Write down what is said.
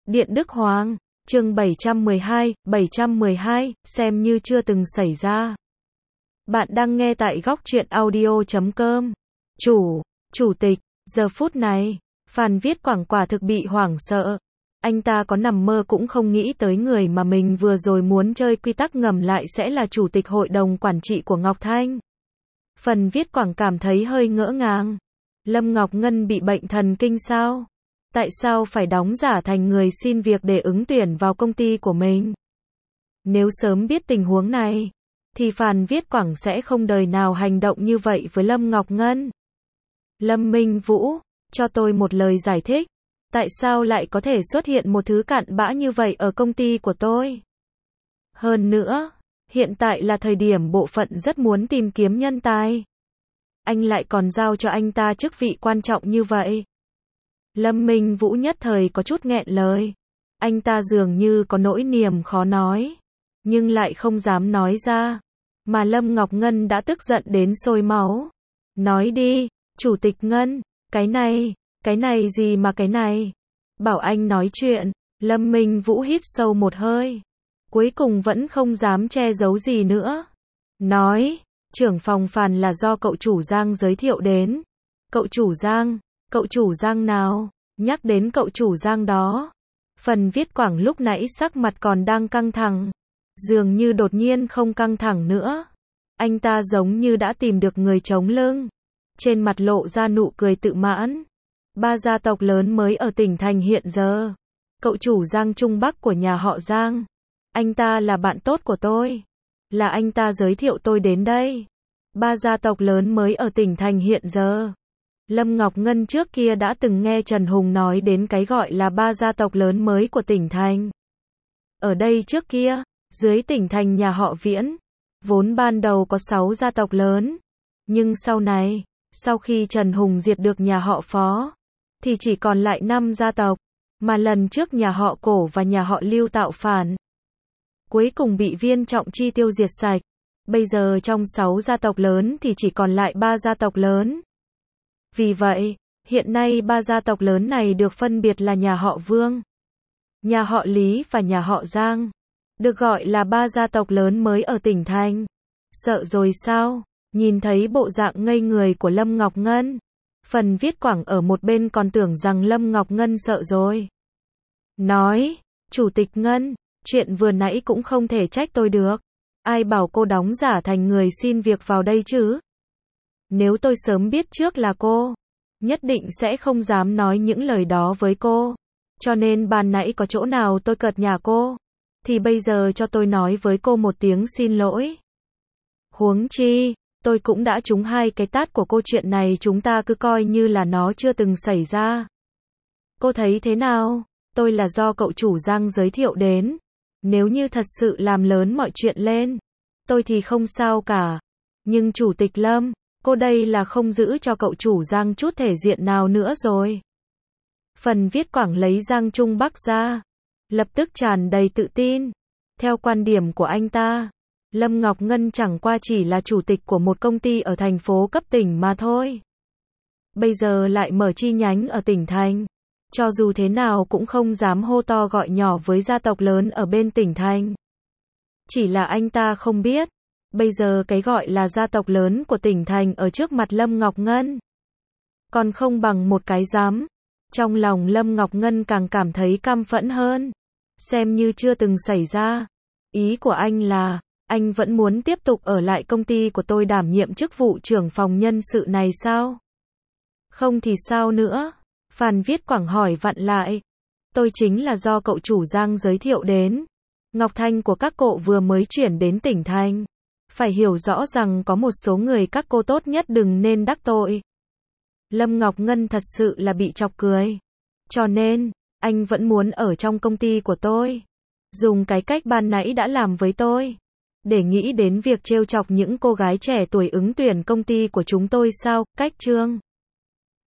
Điện Đức Hoàng, chương 712, xem như chưa từng xảy ra. Bạn đang nghe tại góc truyện audio.com. Chủ tịch, giờ phút này, Phan Viết Quảng quả thực bị hoảng sợ. Anh ta có nằm mơ cũng không nghĩ tới người mà mình vừa rồi muốn chơi quy tắc ngầm lại sẽ là chủ tịch hội đồng quản trị của Ngọc Thanh. Phan Viết Quảng cảm thấy hơi ngỡ ngàng. Lâm Ngọc Ngân bị bệnh thần kinh sao? Tại sao phải đóng giả thành người xin việc để ứng tuyển vào công ty của mình? Nếu sớm biết tình huống này, thì Phan Viết Quảng sẽ không đời nào hành động như vậy với Lâm Ngọc Ngân. Lâm Minh Vũ, cho tôi một lời giải thích. Tại sao lại có thể xuất hiện một thứ cặn bã như vậy ở công ty của tôi? Hơn nữa, hiện tại là thời điểm bộ phận rất muốn tìm kiếm nhân tài. Anh lại còn giao cho anh ta chức vị quan trọng như vậy. Lâm Minh Vũ nhất thời có chút nghẹn lời. Anh ta dường như có nỗi niềm khó nói, nhưng lại không dám nói ra. Mà Lâm Ngọc Ngân đã tức giận đến sôi máu. Nói đi, Chủ tịch Ngân, cái này gì mà cái này? Bảo anh nói chuyện. Lâm Minh Vũ hít sâu một hơi. Cuối cùng vẫn không dám che giấu gì nữa. Nói, trưởng phòng Phan là do cậu chủ Giang giới thiệu đến. Cậu chủ Giang nào? Nhắc đến cậu chủ Giang đó. Phan Viết Quảng lúc nãy sắc mặt còn đang căng thẳng. Dường như đột nhiên không căng thẳng nữa. Anh ta giống như đã tìm được người chống lưng. Trên mặt lộ ra nụ cười tự mãn. 3 gia tộc lớn mới ở tỉnh thành hiện giờ. Cậu chủ Giang Trung Bắc của nhà họ Giang. Anh ta là bạn tốt của tôi. Là anh ta giới thiệu tôi đến đây. 3 gia tộc lớn mới ở tỉnh thành hiện giờ. Lâm Ngọc Ngân trước kia đã từng nghe Trần Hùng nói đến cái gọi là 3 gia tộc lớn mới của tỉnh thành. Ở đây trước kia, dưới tỉnh thành nhà họ Viễn, vốn ban đầu có 6 gia tộc lớn. Nhưng sau này, sau khi Trần Hùng diệt được nhà họ Phó, thì chỉ còn lại 5 gia tộc, mà lần trước nhà họ Cổ và nhà họ Lưu tạo phản. Cuối cùng bị Viên Trọng Chi tiêu diệt sạch. Bây giờ trong 6 gia tộc lớn thì chỉ còn lại 3 gia tộc lớn. Vì vậy, hiện nay 3 gia tộc lớn này được phân biệt là nhà họ Vương, nhà họ Lý và nhà họ Giang. Được gọi là 3 gia tộc lớn mới ở tỉnh thành. Sợ rồi sao? Nhìn thấy bộ dạng ngây người của Lâm Ngọc Ngân, Phan Viết Quảng ở một bên còn tưởng rằng Lâm Ngọc Ngân sợ rồi. Nói, Chủ tịch Ngân, chuyện vừa nãy cũng không thể trách tôi được. Ai bảo cô đóng giả thành người xin việc vào đây chứ? Nếu tôi sớm biết trước là cô, nhất định sẽ không dám nói những lời đó với cô. Cho nên ban nãy có chỗ nào tôi cợt nhả cô, thì bây giờ cho tôi nói với cô một tiếng xin lỗi. Huống chi, tôi cũng đã trúng 2 cái tát của cô, chuyện này chúng ta cứ coi như là nó chưa từng xảy ra. Cô thấy thế nào? Tôi là do cậu chủ Giang giới thiệu đến. Nếu như thật sự làm lớn mọi chuyện lên, tôi thì không sao cả. Nhưng Chủ tịch Lâm, cô đây là không giữ cho cậu chủ Giang chút thể diện nào nữa rồi. Phan Viết Quảng lấy Giang Trung Bắc ra, lập tức tràn đầy tự tin. Theo quan điểm của anh ta, Lâm Ngọc Ngân chẳng qua chỉ là chủ tịch của một công ty ở thành phố cấp tỉnh mà thôi. Bây giờ lại mở chi nhánh ở tỉnh thành. Cho dù thế nào cũng không dám hô to gọi nhỏ với gia tộc lớn ở bên tỉnh thành. Chỉ là anh ta không biết, bây giờ cái gọi là gia tộc lớn của tỉnh thành ở trước mặt Lâm Ngọc Ngân còn không bằng một cái dám. Trong lòng Lâm Ngọc Ngân càng cảm thấy căm phẫn hơn. Xem như chưa từng xảy ra. Ý của anh là, anh vẫn muốn tiếp tục ở lại công ty của tôi đảm nhiệm chức vụ trưởng phòng nhân sự này sao? Không thì sao nữa? Phan Viết Quảng hỏi vặn lại. Tôi chính là do cậu chủ Giang giới thiệu đến. Ngọc Thanh của các cậu vừa mới chuyển đến tỉnh thành. Phải hiểu rõ rằng có một số người các cô tốt nhất đừng nên đắc tội. Lâm Ngọc Ngân thật sự là bị chọc cười. Cho nên, anh vẫn muốn ở trong công ty của tôi. Dùng cái cách ban nãy đã làm với tôi. Để nghĩ đến việc trêu chọc những cô gái trẻ tuổi ứng tuyển công ty của chúng tôi sao? Cách chương